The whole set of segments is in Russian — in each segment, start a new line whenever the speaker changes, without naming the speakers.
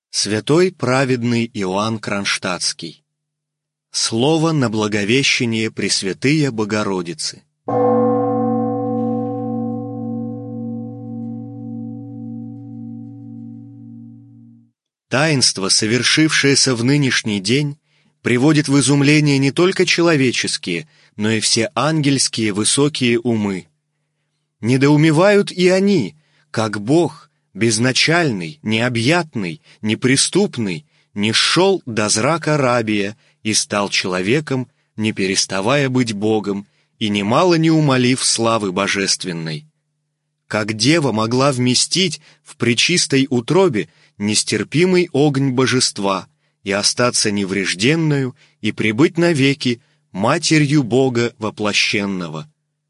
Святой праведный Иоанн Кронштадтский. Слово на благовещение Пресвятые Богородицы. Таинство, совершившееся в нынешний день, приводит в изумление не только человеческие, но и все ангельские высокие умы. Недоумевают и они, как Бог, безначальный, необъятный, неприступный, низшел до зрака рабия и стал человеком, не переставая быть Богом и немало не умалив славы божественной. Как дева могла вместить в пречистой утробе нестерпимый огонь божества и остаться неврежденною и пребыть навеки Матерью Бога воплощенного.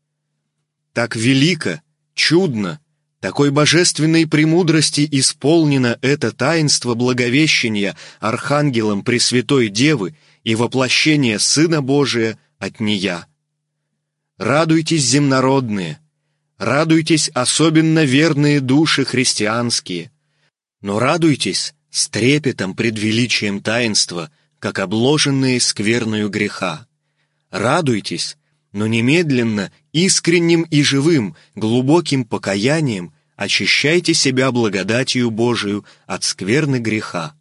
Так велико, чудно, такой божественной премудрости исполнено это таинство благовещения Архангелом Пресвятой Девы и воплощения Сына Божия от нея. Радуйтесь, земнородные, радуйтесь особенно верные души христианские, но радуйтесь с трепетом пред величием таинства, как обложенные скверною греха. Радуйтесь, но немедленно, искренним и живым, глубоким покаянием очищайте себя благодатью Божию от скверны греха.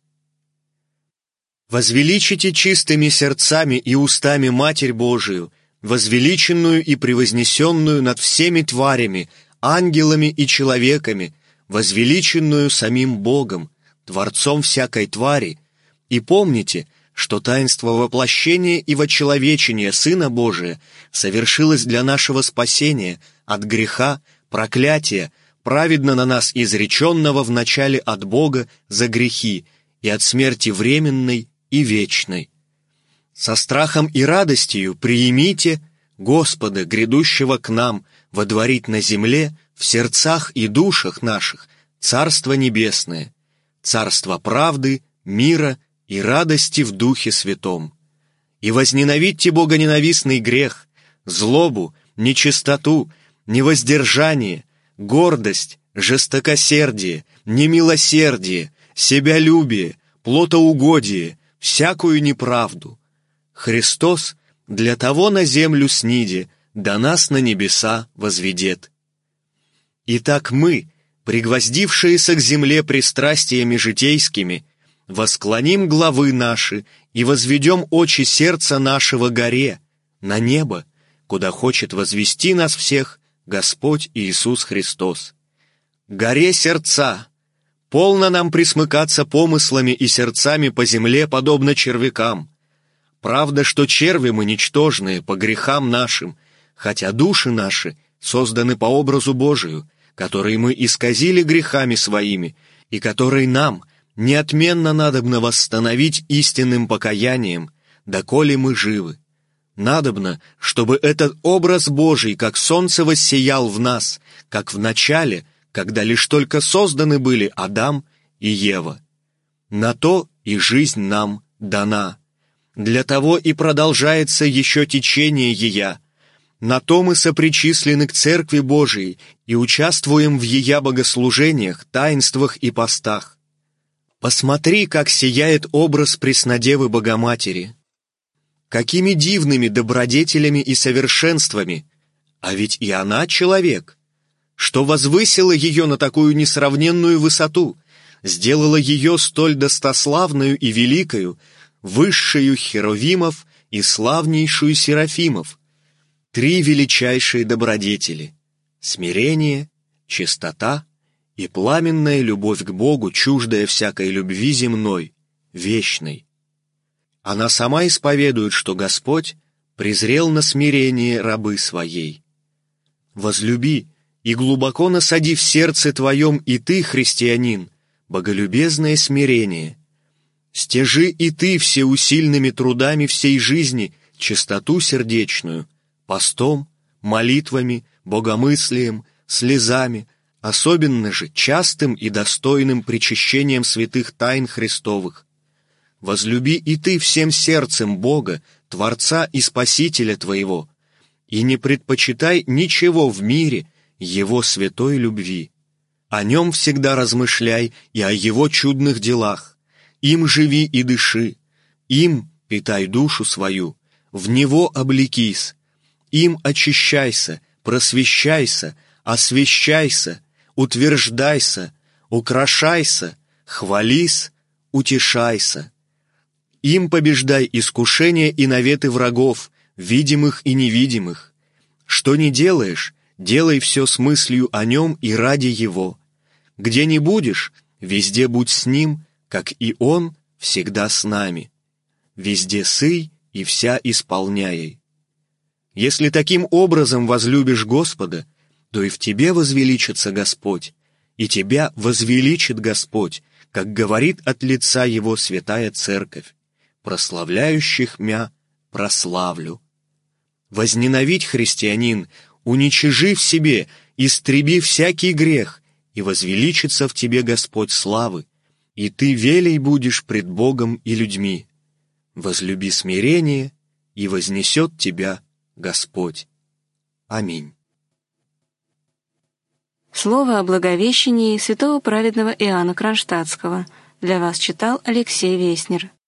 Возвеличите чистыми сердцами и устами Матерь Божию, возвеличенную и превознесенную над всеми тварями, ангелами и человеками, возвеличенную самим Богом, Творцом всякой твари, и помните, что таинство воплощения и вочеловечения Сына Божия совершилось для нашего спасения от греха, проклятия, праведно на нас изреченного вначале от Бога за грехи и от смерти временной и вечной. Со страхом и радостью приимите Господа, грядущего к нам, водворить на земле, в сердцах и душах наших, Царство Небесное, Царство правды, мира и радости в Духе Святом. И возненавидьте богоненавистный грех, злобу, нечистоту, невоздержание, гордость, жестокосердие, немилосердие, себялюбие, плотоугодие, всякую неправду. Христос для того на землю сниде, да нас на небеса возведет. Итак мы, пригвоздившиеся к земле пристрастиями житейскими, восклоним главы наши и возведем очи сердца нашего горе, на небо, куда хочет возвести нас всех Господь Иисус Христос. Горе сердца, полно нам присмыкаться помыслами и сердцами по земле, подобно червякам. Правда, что черви мы ничтожные по грехам нашим, хотя души наши созданы по образу Божию, который мы исказили грехами своими, и который нам неотменно надобно восстановить истинным покаянием, доколе мы живы. Надобно, чтобы этот образ Божий, как солнце, воссиял в нас, как в начале, когда лишь только созданы были Адам и Ева. На то и жизнь нам дана. Для того и продолжается еще течение ея. На то мы сопричислены к Церкви Божией и участвуем в ея богослужениях, таинствах и постах. Посмотри, как сияет образ Преснодевы Богоматери. Какими дивными добродетелями и совершенствами, а ведь и она человек, что возвысило ее на такую несравненную высоту, сделало ее столь достославную и великою, высшую херувимов и славнейшую серафимов. Три величайшие добродетели — смирение, чистота и пламенная любовь к Богу, чуждая всякой любви земной, вечной. Она сама исповедует, что Господь презрел на смирение рабы своей. Возлюби и глубоко насади в сердце твоем и ты, христианин, боголюбезное смирение. Стяжи и ты всеусильными трудами всей жизни чистоту сердечную, постом, молитвами, богомыслием, слезами, особенно же частым и достойным причащением святых тайн Христовых. Возлюби и ты всем сердцем Бога, Творца и Спасителя твоего, и не предпочитай ничего в мире Его святой любви. О Нем всегда размышляй и о Его чудных делах, им живи и дыши, им питай душу свою, в него облекись, им очищайся, просвещайся, освящайся, утверждайся, украшайся, хвались, утешайся. Им побеждай искушения и наветы врагов, видимых и невидимых. Что ни делаешь, делай все с мыслью о нем и ради его. Где ни будешь, везде будь с ним, как и он всегда с нами. Везде сый и вся исполняй. Если таким образом возлюбишь Господа, то и в тебе возвеличится Господь, и тебя возвеличит Господь, как говорит от лица Его святая Церковь, прославляющих мя прославлю. Возненавидь, христианин, уничижи в себе, истреби всякий грех, и возвеличится в тебе Господь славы, и ты велей будешь пред Богом и людьми. Возлюби смирение, и вознесет тебя Господь. Аминь.
Слово о Благовещении святого праведного Иоанна Кронштадтского для вас читал Алексей Веснер.